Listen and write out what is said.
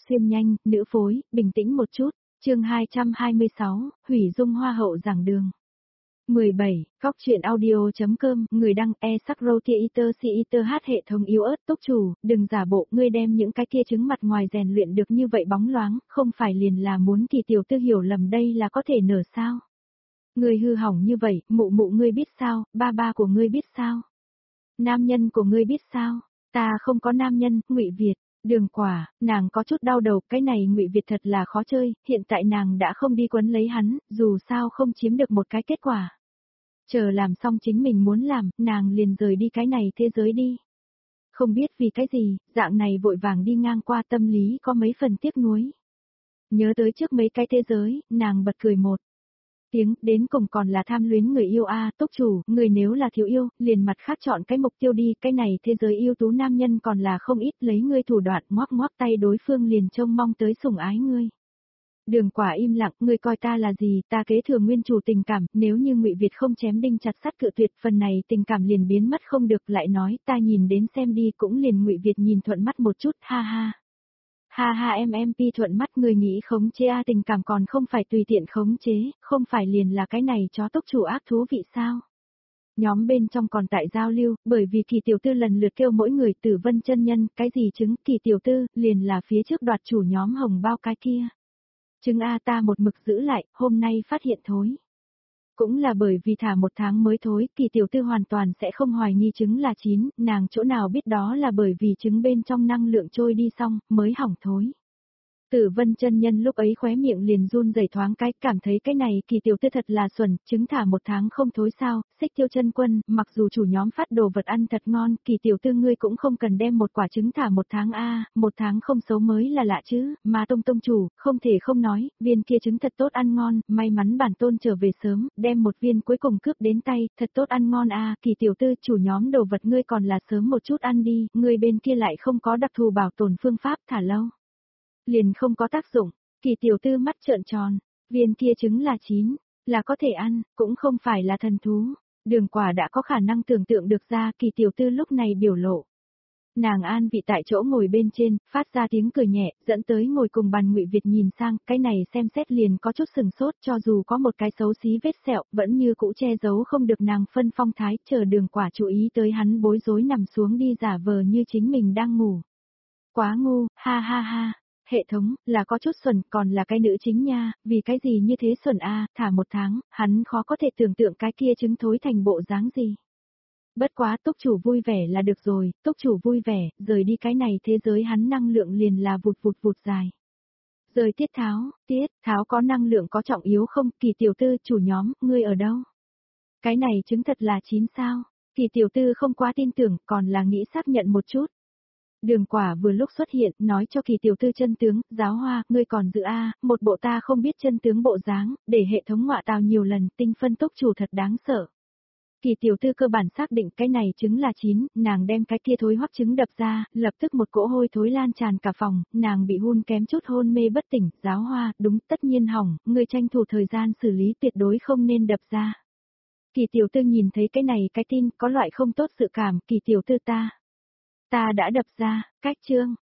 xuyên nhanh, nữ phối, bình tĩnh một chút. Chương 226, hủy dung hoa hậu giảng đường. 17, Góc truyện audio.com, người đăng e-sắc-rô-tia-iter-si-iter hát hệ thống yếu ớt túc chủ, đừng giả bộ ngươi đem những cái kia trứng mặt ngoài rèn luyện được như vậy bóng loáng, không phải liền là muốn thì tiểu tư hiểu lầm đây là có thể nở sao. Ngươi hư hỏng như vậy, mụ mụ ngươi biết sao, ba ba của ngươi biết sao. Nam nhân của ngươi biết sao, ta không có nam nhân, Ngụy Việt. Đường Quả, nàng có chút đau đầu, cái này Ngụy Việt thật là khó chơi, hiện tại nàng đã không đi quấn lấy hắn, dù sao không chiếm được một cái kết quả. Chờ làm xong chính mình muốn làm, nàng liền rời đi cái này thế giới đi. Không biết vì cái gì, dạng này vội vàng đi ngang qua tâm lý có mấy phần tiếc nuối. Nhớ tới trước mấy cái thế giới, nàng bật cười một tiếng, đến cùng còn là tham luyến người yêu túc chủ, người nếu là thiếu yêu, liền mặt khác chọn cái mục tiêu đi, cái này thế giới yêu tú nam nhân còn là không ít, lấy ngươi thủ đoạn ngoắc ngoắc tay đối phương liền trông mong tới sủng ái ngươi. Đường Quả im lặng, ngươi coi ta là gì, ta kế thừa nguyên chủ tình cảm, nếu như Ngụy Việt không chém đinh chặt sắt cự tuyệt, phần này tình cảm liền biến mất không được, lại nói, ta nhìn đến xem đi, cũng liền Ngụy Việt nhìn thuận mắt một chút, ha ha. Ha ha em pi thuận mắt, người nghĩ khống chế tình cảm còn không phải tùy tiện khống chế, không phải liền là cái này chó túc chủ ác thú vị sao. Nhóm bên trong còn tại giao lưu, bởi vì Kỳ tiểu tư lần lượt kêu mỗi người Tử Vân chân nhân, cái gì chứng, Kỳ tiểu tư, liền là phía trước đoạt chủ nhóm hồng bao cái kia. Trứng ta một mực giữ lại, hôm nay phát hiện thối. Cũng là bởi vì thả 1 tháng mới thối, Kỳ tiểu tư hoàn toàn sẽ không hoài nghi trứng là chín, nàng chỗ nào biết đó là bởi vì trứng bên trong năng lượng trôi đi xong, mới hỏng thối. Tử Vân chân nhân lúc ấy khóe miệng liền run rẩy thoáng cái, cảm thấy cái này Kỳ tiểu tư thật là xuẩn, trứng thả 1 tháng không thối sao. Xích Tiêu chân quân, mặc dù chủ nhóm phát đồ vật ăn thật ngon, Kỳ tiểu tư ngươi cũng không cần đem một quả trứng thả 1 tháng 1 tháng không xấu mới là lạ chứ, mà tông chủ, không thể không nói, viên kia trứng thật tốt ăn ngon, may mắn bản tôn trở về sớm, đem một viên cuối cùng cướp đến tay, thật tốt ăn ngon Kỳ tiểu tư, chủ nhóm đồ vật ngươi còn là sớm một chút ăn đi, ngươi bên kia lại không có đặc thù bảo tồn phương pháp thả lâu. Liền không có tác dụng, Kỳ tiểu tư mắt trợn tròn, viên kia trứng là chín, là có thể ăn, cũng không phải là thần thú. Đường Quả đã có khả năng tưởng tượng được ra Kỳ tiểu tư lúc này biểu lộ. Nàng an vị tại chỗ ngồi bên trên, phát ra tiếng cười nhẹ, dẫn tới ngồi cùng bàn Ngụy Việt nhìn sang, cái này xem xét liền có chút sừng sốt, cho dù có một cái xấu xí vết sẹo, vẫn như cũ che giấu không được nàng phân phong thái, chờ Đường Quả chú ý tới hắn bối rối nằm xuống đi giả vờ như chính mình đang ngủ. Quá ngu, ha ha ha. Hệ thống, là có chút xuẩn, còn là cái nữ chính nha, vì cái gì như thế xuẩn thả 1 tháng, hắn khó có thể tưởng tượng cái kia trứng thối thành bộ dáng gì. Bất quá túc chủ vui vẻ là được rồi, túc chủ vui vẻ, rời đi cái này thế giới hắn năng lượng liền là vụt dài. Rời Tiết Tháo có năng lượng có trọng yếu không, Kỳ tiểu tư, chủ nhóm, ngươi ở đâu? Cái này trứng thật là chín sao? Kỳ tiểu tư không quá tin tưởng, còn là nghĩ xác nhận một chút. Đường Quả vừa lúc xuất hiện, nói cho Kỳ tiểu tư chân tướng, giáo hoa, ngươi còn giữ một bộ ta không biết chân tướng bộ dáng, để hệ thống ngọa tào nhiều lần, tinh phân túc chủ thật đáng sợ. Kỳ tiểu tư cơ bản xác định cái này trứng là chín, nàng đem cái kia thối hoắc trứng đập ra, lập tức một cỗ hôi thối lan tràn cả phòng, nàng bị hun kém chút hôn mê bất tỉnh, giáo hoa, đúng, tất nhiên hỏng, ngươi tranh thủ thời gian xử lý tuyệt đối không nên đập ra. Kỳ tiểu tư nhìn thấy cái này cái tin, có loại không tốt sự cảm, Kỳ tiểu tư ta đã đập ra, cách chương.